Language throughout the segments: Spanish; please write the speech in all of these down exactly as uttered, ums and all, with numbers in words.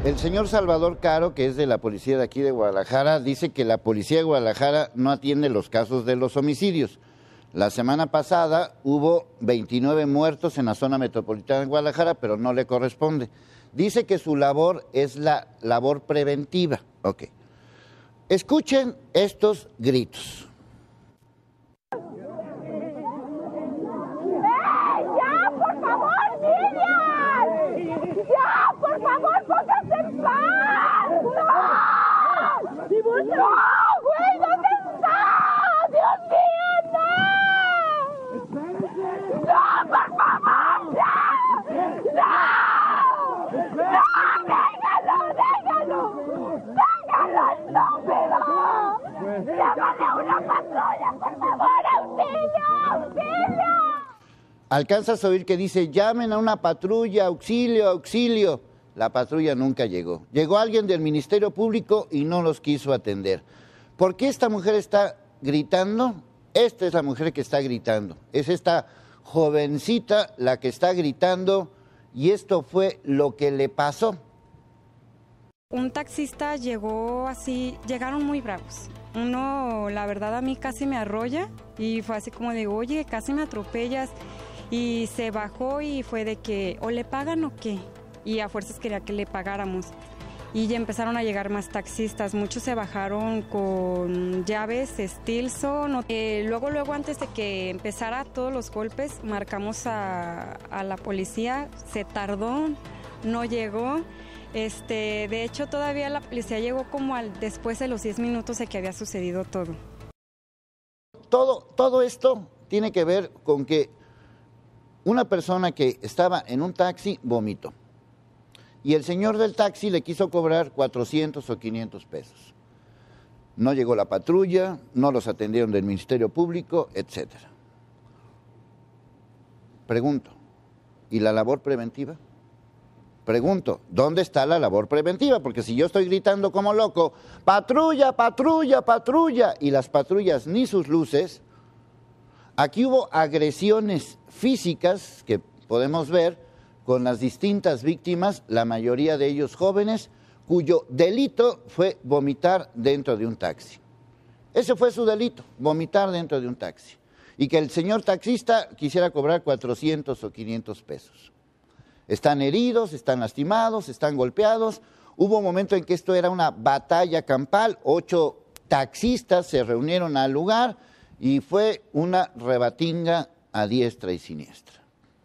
El señor Salvador Caro, que es de la policía de aquí de Guadalajara, dice que la policía de Guadalajara no atiende los casos de los homicidios. La semana pasada hubo veintinueve muertos en la zona metropolitana de Guadalajara, pero no le corresponde. Dice que su labor es la labor preventiva. Ok. Escuchen estos gritos. ¡Ya, por favor, pónganse en paz! ¡No! ¡No, güey! ¿Dónde está? ¡Dios mío, no! ¡No, por favor! ¡No! ¡No! ¡No! ¡Déjalo, déjalo! ¡Déjalo, estúpido! ¡Llámale a una patrulla, por favor! ¡Auxilio! ¡Auxilio! Alcanzas a oír que dice, llamen a una patrulla, auxilio, auxilio. La patrulla nunca llegó. Llegó alguien del Ministerio Público y no los quiso atender. ¿Por qué esta mujer está gritando? Esta es la mujer que está gritando. Es esta jovencita la que está gritando y esto fue lo que le pasó. Un taxista llegó así, llegaron muy bravos. Uno, la verdad, a mí casi me arrolla y fue así como de, oye, casi me atropellas. Y se bajó y fue de que, o le pagan o qué. Y a fuerzas quería que le pagáramos. Y ya empezaron a llegar más taxistas. Muchos se bajaron con llaves, Stilson. Eh, luego, luego, antes de que empezara todos los golpes, marcamos a, a la policía. Se tardó, no llegó. Este, de hecho, todavía la policía llegó como al, después de los diez minutos de que había sucedido todo. Todo, todo esto tiene que ver con que una persona que estaba en un taxi vomitó y el señor del taxi le quiso cobrar cuatrocientos o quinientos pesos. No llegó la patrulla, no los atendieron del Ministerio Público, etcétera. Pregunto, ¿y la labor preventiva? Pregunto, ¿dónde está la labor preventiva? Porque si yo estoy gritando como loco, patrulla, patrulla, patrulla, y las patrullas ni sus luces. Aquí hubo agresiones físicas que podemos ver con las distintas víctimas, la mayoría de ellos jóvenes, cuyo delito fue vomitar dentro de un taxi. Ese fue su delito, vomitar dentro de un taxi. Y que el señor taxista quisiera cobrar cuatrocientos o quinientos pesos. Están heridos, están lastimados, están golpeados. Hubo un momento en que esto era una batalla campal, ocho taxistas se reunieron al lugar y fue una rebatinga a diestra y siniestra.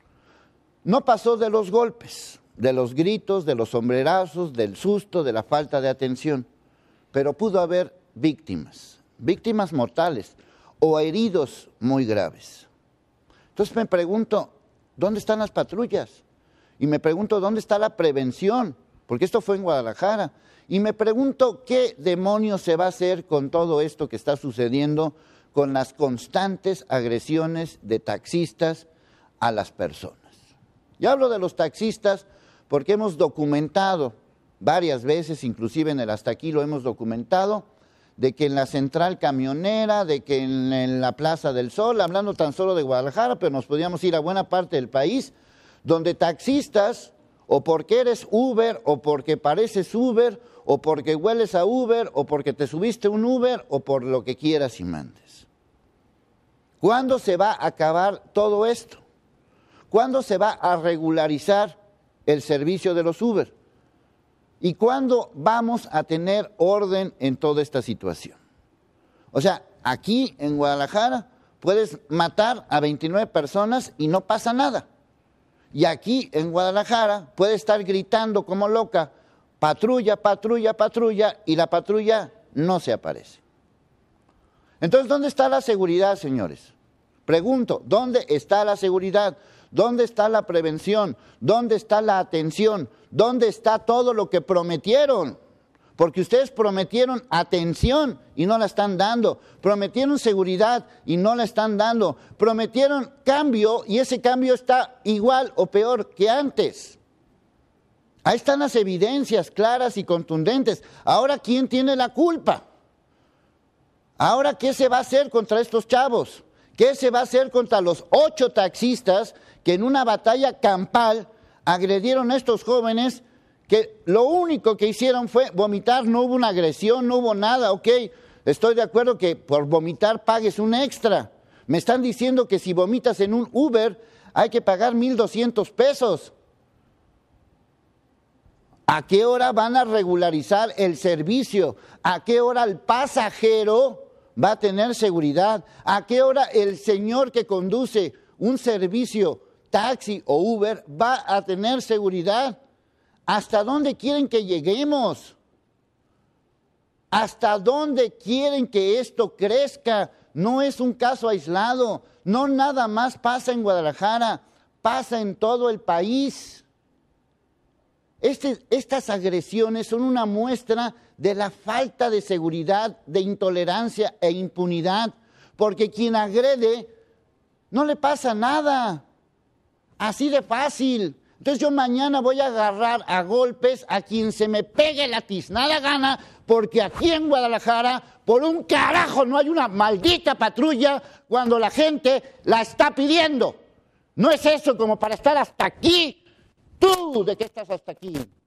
No pasó de los golpes, de los gritos, de los sombrerazos, del susto, de la falta de atención, pero pudo haber víctimas, víctimas mortales o heridos muy graves. Entonces me pregunto, ¿dónde están las patrullas? Y me pregunto, ¿dónde está la prevención? Porque esto fue en Guadalajara. Y me pregunto, ¿qué demonios se va a hacer con todo esto que está sucediendo con las constantes agresiones de taxistas a las personas? Yo hablo de los taxistas porque hemos documentado varias veces, inclusive en el Hasta Aquí lo hemos documentado, de que en la central camionera, de que en, en la Plaza del Sol, hablando tan solo de Guadalajara, pero nos podíamos ir a buena parte del país, donde taxistas, o porque eres Uber, o porque pareces Uber, o porque hueles a Uber, o porque te subiste un Uber, o por lo que quieras y mandes. ¿Cuándo se va a acabar todo esto? ¿Cuándo se va a regularizar el servicio de los Uber? ¿Y cuándo vamos a tener orden en toda esta situación? O sea, aquí en Guadalajara puedes matar a veintinueve personas y no pasa nada. Y aquí en Guadalajara puede estar gritando como loca, patrulla, patrulla, patrulla, y la patrulla no se aparece. Entonces, ¿dónde está la seguridad, señores? Pregunto, ¿dónde está la seguridad? ¿Dónde está la prevención? ¿Dónde está la atención? ¿Dónde está todo lo que prometieron? Porque ustedes prometieron atención y no la están dando. Prometieron seguridad y no la están dando. Prometieron cambio y ese cambio está igual o peor que antes. Ahí están las evidencias claras y contundentes. Ahora, ¿quién tiene la culpa? Ahora, ¿qué se va a hacer contra estos chavos? ¿Qué se va a hacer contra los ocho taxistas que en una batalla campal agredieron a estos jóvenes que lo único que hicieron fue vomitar, no hubo una agresión, no hubo nada, ok, estoy de acuerdo que por vomitar pagues un extra. Me están diciendo que si vomitas en un Uber hay que pagar mil doscientos pesos. ¿A qué hora van a regularizar el servicio? ¿A qué hora el pasajero va a tener seguridad? ¿A qué hora el señor que conduce un servicio taxi o Uber va a tener seguridad? ¿Hasta dónde quieren que lleguemos? ¿Hasta dónde quieren que esto crezca? No es un caso aislado, no nada más pasa en Guadalajara, pasa en todo el país. Este, estas agresiones son una muestra de la falta de seguridad, de intolerancia e impunidad, porque quien agrede no le pasa nada, así de fácil. Entonces yo mañana voy a agarrar a golpes a quien se me pegue la tiznada gana, porque aquí en Guadalajara, por un carajo, no hay una maldita patrulla cuando la gente la está pidiendo. No es eso como para estar hasta aquí. ¿Tú de qué estás hasta aquí?